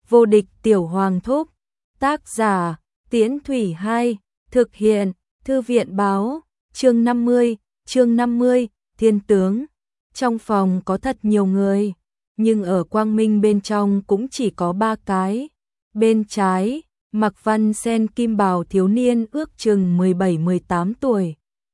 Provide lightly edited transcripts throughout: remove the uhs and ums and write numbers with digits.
Vô địch tiểu hoàng thúc. Tác giả, Tiễn Thủy 2, thực hiện, Thư viện báo, chương 50, thiên tướng. Trong phòng có thật nhiều người, nhưng ở quang minh bên trong cũng chỉ có 3 cái. Bên trái, mặc văn sen kim bào thiếu niên ước chừng 17-18 tuổi.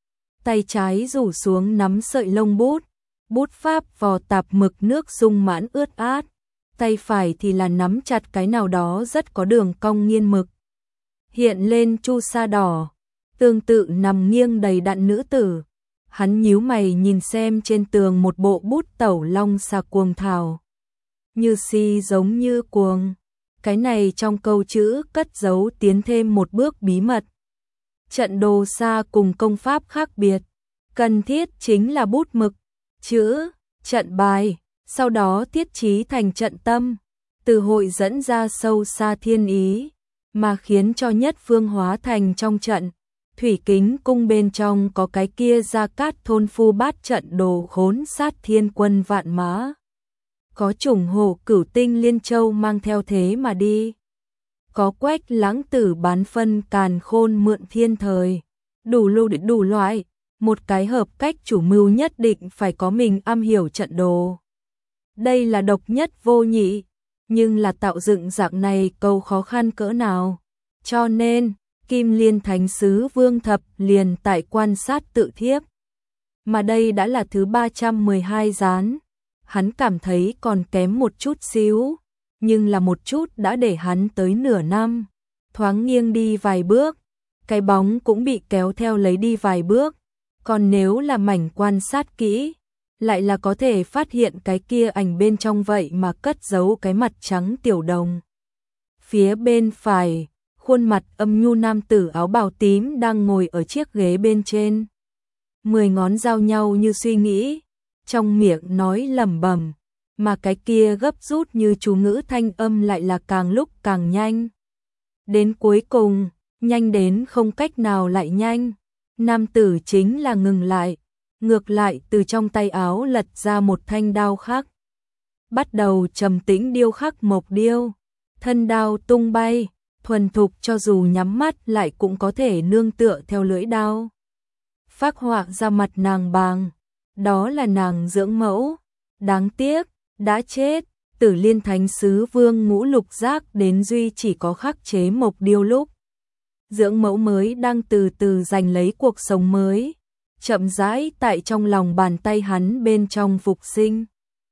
Tay trái rủ xuống nắm sợi lông bút, bút pháp vò tạp mực nước sung mãn ướt át. Tay phải thì là nắm chặt cái nào đó rất có đường cong nghiên mực. Hiện lên chu sa đỏ, tương tự nằm nghiêng đầy đặn nữ tử. Hắn nhíu mày nhìn xem trên tường một bộ bút tẩu long xà cuồng thảo. Như si giống như cuồng. Cái này trong câu chữ cất giấu tiến thêm một bước bí mật. Trận đồ xa cùng công pháp khác biệt, cần thiết chính là bút mực, chữ, trận bài, sau đó thiết trí thành trận tâm, từ hội dẫn ra sâu xa thiên ý, mà khiến cho nhất phương hóa thành trong trận. Thủy Kính cung bên trong có cái kia Gia Cát thôn phu bát trận đồ khốn sát thiên quân vạn mã. Có trùng hổ cửu tinh liên châu mang theo thế mà đi. Có Quách Lãng Tử bán phân càn khôn mượn thiên thời. Đủ loại, một cái hợp cách chủ mưu nhất định phải có mình am hiểu trận đồ. Đây là độc nhất vô nhị, nhưng là tạo dựng dạng này câu khó khăn cỡ nào. Cho nên, Kim Liên Thánh Sứ Vương Thập liền tại quan sát tự thiếp. Mà đây đã là thứ 312 gián. Hắn cảm thấy còn kém một chút xíu, nhưng là một chút đã để hắn tới nửa năm. Thoáng nghiêng đi vài bước, cái bóng cũng bị kéo theo lấy đi vài bước. Còn nếu là mảnh quan sát kỹ, lại là có thể phát hiện cái kia ảnh bên trong vậy mà cất giấu cái mặt trắng tiểu đồng. Phía bên phải, khuôn mặt âm nhu nam tử áo bào tím đang ngồi ở chiếc ghế bên trên. 10 ngón giao nhau như suy nghĩ, trong miệng nói lẩm bẩm, mà cái kia gấp rút như chú ngữ thanh âm lại là càng lúc càng nhanh. Đến cuối cùng, nhanh đến không cách nào lại nhanh. Nam tử chính là ngừng lại, ngược lại từ trong tay áo lật ra một thanh đao khác. Bắt đầu trầm tĩnh điêu khắc mộc điêu, thân đao tung bay, thuần thục cho dù nhắm mắt lại cũng có thể nương tựa theo lưỡi đao. Phác họa ra mặt nàng bàng, đó là nàng dưỡng mẫu, đáng tiếc, đã chết. Tử Liên Thánh Sứ Vương Ngũ Lục Giác đến duy chỉ có khắc chế mộc điêu lúc. Dưỡng mẫu mới đang từ từ giành lấy cuộc sống mới, chậm rãi tại trong lòng bàn tay hắn bên trong phục sinh.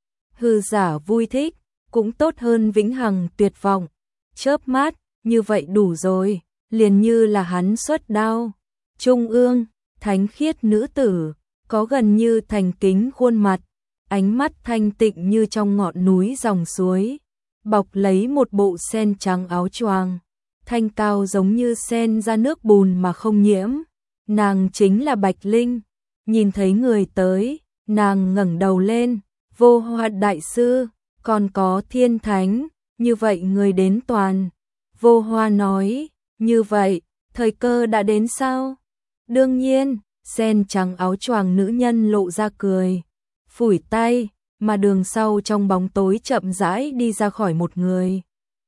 Hư giả vui thích, cũng tốt hơn vĩnh hằng tuyệt vọng. Chớp mắt, như vậy đủ rồi, liền như là hắn xuất đao. Trung ương, thánh khiết nữ tử, có gần như thành kính khuôn mặt, ánh mắt thanh tịnh như trong ngọn núi dòng suối, bọc lấy một bộ sen trắng áo choàng, thanh cao giống như sen ra nước bùn mà không nhiễm. Nàng chính là Bạch Linh. Nhìn thấy người tới, nàng ngẩng đầu lên, Vô Hoa đại sư, còn có Thiên Thánh, như vậy người đến toàn. Vô Hoa nói, như vậy, thời cơ đã đến sao? Đương nhiên, sen trắng áo choàng nữ nhân lộ ra cười, phủi tay, mà đường sau trong bóng tối chậm rãi đi ra khỏi một người.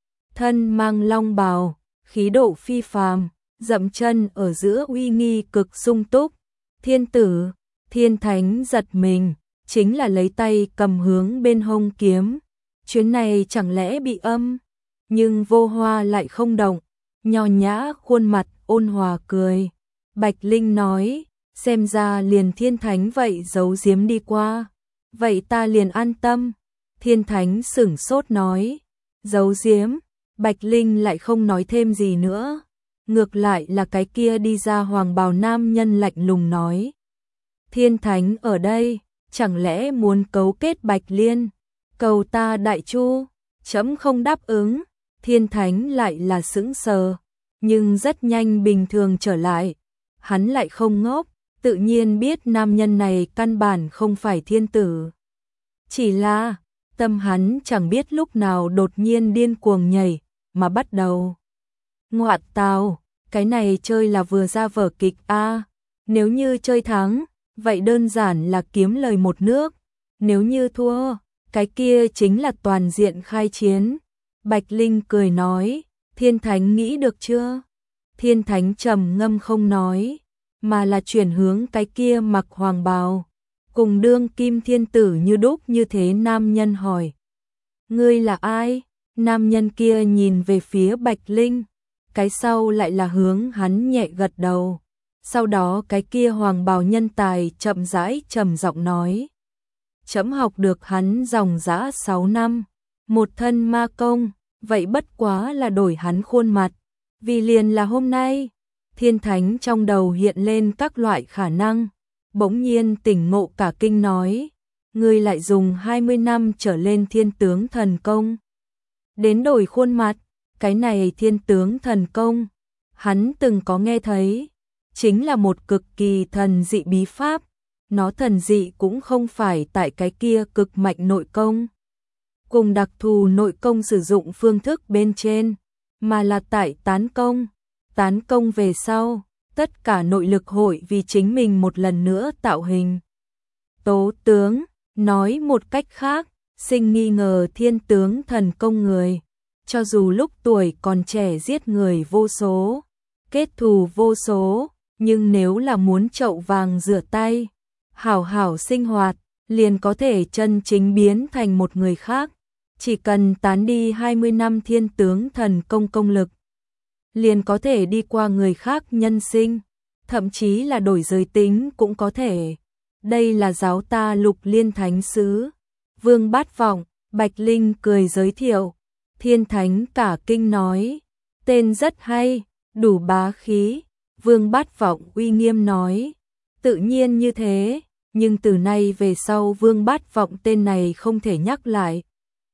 Thân mang long bào, khí độ phi phàm, dậm chân ở giữa uy nghi cực sung túc. Thiên tử, Thiên Thánh giật mình, chính là lấy tay cầm hướng bên hông kiếm. Chuyến này chẳng lẽ bị âm? Nhưng Vô Hoa lại không động, nho nhã khuôn mặt ôn hòa cười. Bạch Linh nói, xem ra liền Thiên Thánh vậy giấu giếm đi qua. Vậy ta liền an tâm. Thiên Thánh sửng sốt nói, giấu giếm. Bạch Linh lại không nói thêm gì nữa. Ngược lại là cái kia đi ra hoàng bào nam nhân lạnh lùng nói, Thiên Thánh ở đây, chẳng lẽ muốn cấu kết Bạch Liên, cầu ta đại chu? Chấm không đáp ứng. Thiên Thánh lại là sững sờ, nhưng rất nhanh bình thường trở lại. Hắn lại không ngốc, tự nhiên biết nam nhân này căn bản không phải thiên tử. Chỉ là, tâm hắn chẳng biết lúc nào đột nhiên điên cuồng nhảy, mà bắt đầu. Ngoạ tào, cái này chơi là vừa ra vở kịch a. Nếu như chơi thắng, vậy đơn giản là kiếm lời một nước. Nếu như thua, cái kia chính là toàn diện khai chiến. Bạch Linh cười nói, Thiên Thánh nghĩ được chưa? Thiên Thánh trầm ngâm không nói, mà là chuyển hướng cái kia mặc hoàng bào, cùng đương kim thiên tử như đúc như thế nam nhân hỏi. Ngươi là ai? Nam nhân kia nhìn về phía Bạch Linh, cái sau lại là hướng hắn nhẹ gật đầu. Sau đó cái kia hoàng bào nhân tài chậm rãi trầm giọng nói. Trẫm học được hắn dòng dã 6 năm, một thân ma công, vậy bất quá là đổi hắn khuôn mặt. Vì liền là hôm nay, Thiên Thánh trong đầu hiện lên các loại khả năng, bỗng nhiên tỉnh ngộ cả kinh nói, ngươi lại dùng 20 năm trở lên thiên tướng thần công. Đến đổi khuôn mặt, cái này thiên tướng thần công, hắn từng có nghe thấy, chính là một cực kỳ thần dị bí pháp, nó thần dị cũng không phải tại cái kia cực mạnh nội công, cùng đặc thù nội công sử dụng phương thức bên trên, mà là tại tán công về sau, tất cả nội lực hội vì chính mình một lần nữa tạo hình. Tố tướng, nói một cách khác, sinh nghi ngờ thiên tướng thần công người, cho dù lúc tuổi còn trẻ giết người vô số, kết thù vô số, nhưng nếu là muốn chậu vàng rửa tay, hảo hảo sinh hoạt, liền có thể chân chính biến thành một người khác. Chỉ cần tán đi 20 năm thiên tướng thần công công lực, liền có thể đi qua người khác nhân sinh, thậm chí là đổi giới tính cũng có thể. Đây là giáo ta Lục Liên Thánh Sứ, Vương Bát Vọng. Bạch Linh cười giới thiệu. Thiên Thánh cả kinh nói, tên rất hay, đủ bá khí. Vương Bát Vọng uy nghiêm nói, tự nhiên như thế, nhưng từ nay về sau Vương Bát Vọng tên này không thể nhắc lại.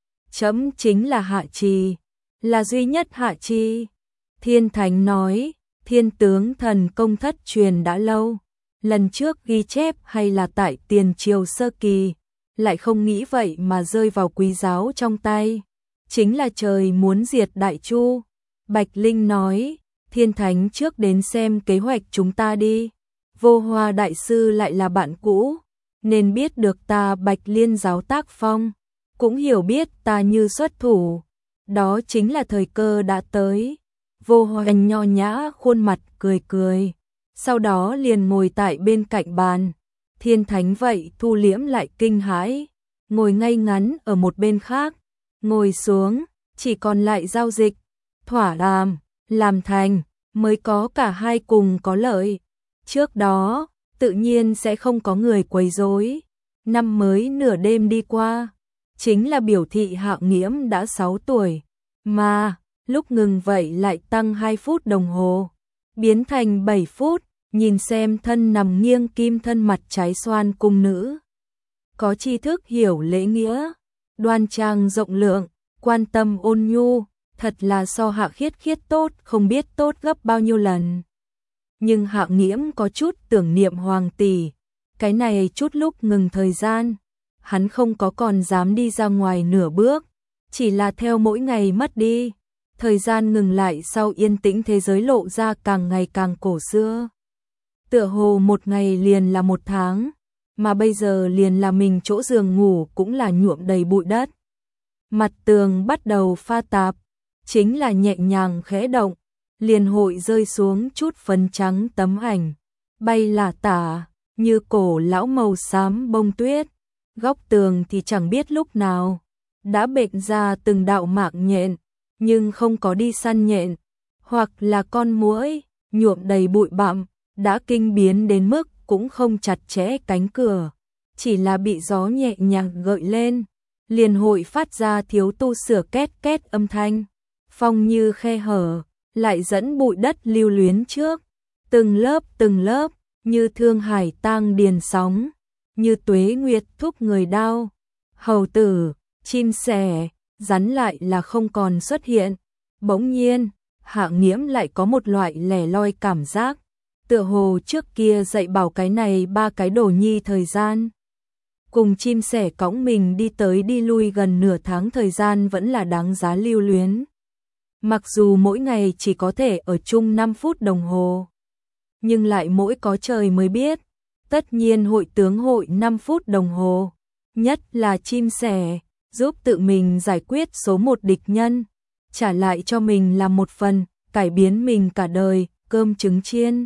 Trẫm chính là Hạ Trì, là duy nhất Hạ Trì. Thiên Thánh nói, thiên tướng thần công thất truyền đã lâu, lần trước ghi chép hay là tại tiền triều sơ kỳ, lại không nghĩ vậy mà rơi vào quý giáo trong tay, chính là trời muốn diệt Đại Chu. Bạch Linh nói, Thiên Thánh trước đến xem kế hoạch chúng ta đi, Vô Hoa Đại Sư lại là bạn cũ, nên biết được ta Bạch Liên giáo tác phong, cũng hiểu biết ta như xuất thủ, đó chính là thời cơ đã tới. Vô Hoa nho nhã khuôn mặt cười cười, sau đó liền ngồi tại bên cạnh bàn. Thiên Thánh vậy thu liễm lại kinh hãi, ngồi ngay ngắn ở một bên khác, ngồi xuống, chỉ còn lại giao dịch, thỏa đàm, làm thành, mới có cả hai cùng có lợi. Trước đó, tự nhiên sẽ không có người quấy rối. Năm mới nửa đêm đi qua, chính là biểu thị Hạo Nghiễm đã 6 tuổi, mà lúc ngừng vậy lại tăng 2 phút đồng hồ, biến thành 7 phút, nhìn xem thân nằm nghiêng kim thân mặt trái xoan cung nữ. Có tri thức hiểu lễ nghĩa, đoan trang rộng lượng, quan tâm ôn nhu, thật là so Hạ Khiết Khiết tốt không biết tốt gấp bao nhiêu lần. Nhưng Hạ Nghiễm có chút tưởng niệm hoàng tỷ, cái này chút lúc ngừng thời gian, hắn không có còn dám đi ra ngoài nửa bước, chỉ là theo mỗi ngày mất đi, thời gian ngừng lại sau yên tĩnh thế giới lộ ra càng ngày càng cổ xưa. Tựa hồ một ngày liền là một tháng, mà bây giờ liền là mình chỗ giường ngủ cũng là nhuộm đầy bụi đất. Mặt tường bắt đầu pha tạp, chính là nhẹ nhàng khẽ động, liền hội rơi xuống chút phấn trắng tấm ảnh, bay lả tả, như cổ lão màu xám bông tuyết. Góc tường thì chẳng biết lúc nào đã bện ra từng đạo mạng nhện, nhưng không có đi săn nhện, hoặc là con muỗi, nhuộm đầy bụi bặm, đã kinh biến đến mức cũng không chặt chẽ cánh cửa, chỉ là bị gió nhẹ nhàng gợi lên, liền hội phát ra thiếu tu sửa két két âm thanh, phong như khe hở, lại dẫn bụi đất lưu luyến trước, từng lớp, như thương hải tang điền sóng, như tuế nguyệt thúc người đau. Hầu tử, chim sẻ, rắn lại là không còn xuất hiện. Bỗng nhiên, Hạ Nghiễm lại có một loại lẻ loi cảm giác, tựa hồ trước kia dạy bảo cái này 3 cái đồ nhi thời gian. Cùng chim sẻ cõng mình đi tới đi lui gần nửa tháng thời gian vẫn là đáng giá lưu luyến. Mặc dù mỗi ngày chỉ có thể ở chung 5 phút đồng hồ, nhưng lại mỗi có trời mới biết, tất nhiên hội tướng hội 5 phút đồng hồ, nhất là chim sẻ, giúp tự mình giải quyết số 1 địch nhân, trả lại cho mình là một phần, cải biến mình cả đời, cơm trứng chiên.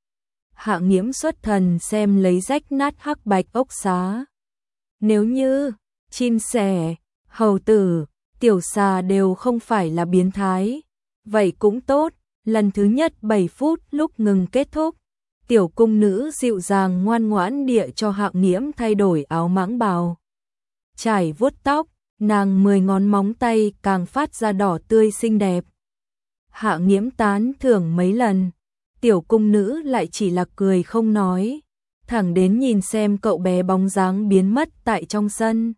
Hạ Nghiễm xuất thần xem lấy rách nát hắc bạch ốc xá. Nếu như chim sẻ, hầu tử, tiểu xà đều không phải là biến thái, vậy cũng tốt. Lần thứ nhất 7 phút lúc ngừng kết thúc, tiểu cung nữ dịu dàng ngoan ngoãn địa cho Hạ Nghiễm thay đổi áo mãng bào. Trải vuốt tóc, nàng 10 ngón móng tay càng phát ra đỏ tươi xinh đẹp. Hạ Nghiễm tán thưởng mấy lần, tiểu cung nữ lại chỉ là cười không nói, thẳng đến nhìn xem cậu bé bóng dáng biến mất tại trong sân.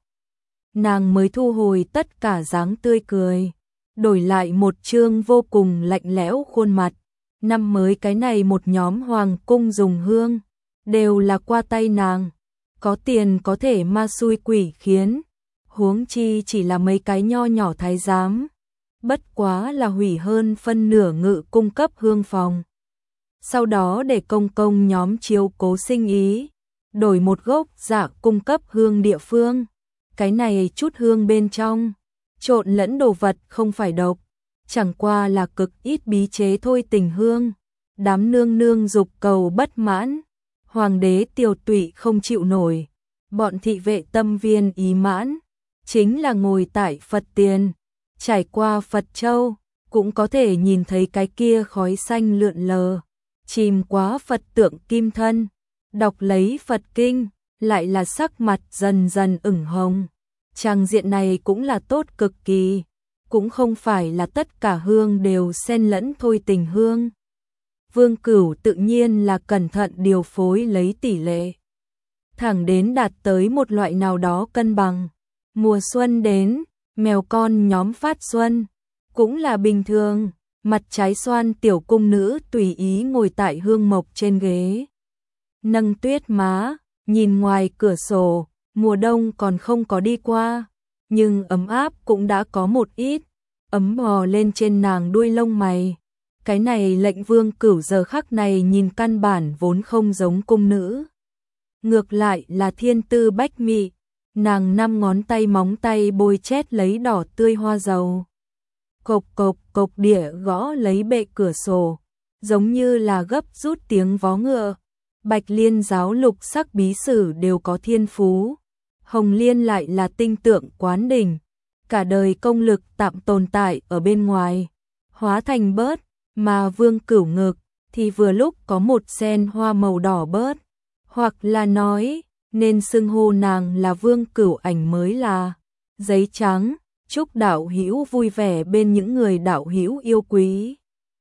Nàng mới thu hồi tất cả dáng tươi cười, đổi lại một trương vô cùng lạnh lẽo khuôn mặt. Năm mới cái này một nhóm hoàng cung dùng hương, đều là qua tay nàng, có tiền có thể ma xui quỷ khiến, huống chi chỉ là mấy cái nho nhỏ thái giám, bất quá là hủy hơn phân nửa ngự cung cấp hương phòng. Sau đó để công công nhóm chiếu cố sinh ý, đổi một gốc dạ cung cấp hương địa phương. Cái này chút hương bên trong, trộn lẫn đồ vật không phải độc, chẳng qua là cực ít bí chế thôi tình hương. Đám nương nương dục cầu bất mãn, hoàng đế tiều tụy không chịu nổi, bọn thị vệ tâm viên ý mãn, chính là ngồi tại Phật tiền, trải qua Phật châu, cũng có thể nhìn thấy cái kia khói xanh lượn lờ, chìm quá Phật tượng kim thân, đọc lấy Phật kinh, lại là sắc mặt dần dần ửng hồng. Trang diện này cũng là tốt cực kỳ, cũng không phải là tất cả hương đều xen lẫn thôi tình hương. Vương Cửu tự nhiên là cẩn thận điều phối lấy tỷ lệ, thẳng đến đạt tới một loại nào đó cân bằng. Mùa xuân đến, mèo con nhóm phát xuân, cũng là bình thường. Mặt trái xoan tiểu cung nữ tùy ý ngồi tại hương mộc trên ghế, nâng tuyết má, nhìn ngoài cửa sổ. Mùa đông còn không có đi qua, nhưng ấm áp cũng đã có một ít, ấm bò lên trên nàng đuôi lông mày. Cái này lệnh Vương Cửu giờ khắc này nhìn căn bản vốn không giống cung nữ. Ngược lại là thiên tư bách mị, nàng 5 ngón tay móng tay bôi chét lấy đỏ tươi hoa dầu. Cộc cộc cộc đĩa gõ lấy bệ cửa sổ, giống như là gấp rút tiếng vó ngựa. Bạch Liên giáo lục sắc bí sử đều có thiên phú, Hồng Liên lại là tinh tượng quán đỉnh, cả đời công lực tạm tồn tại ở bên ngoài, hóa thành bớt, mà Vương Cửu ngực thì vừa lúc có một sen hoa màu đỏ bớt, hoặc là nói nên xưng hô nàng là Vương Cửu ảnh mới là giấy trắng. Chúc đạo hữu vui vẻ bên những người đạo hữu yêu quý.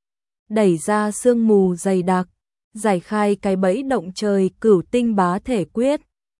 Đẩy ra sương mù dày đặc, giải khai cái bẫy động trời cửu tinh bá thể quyết.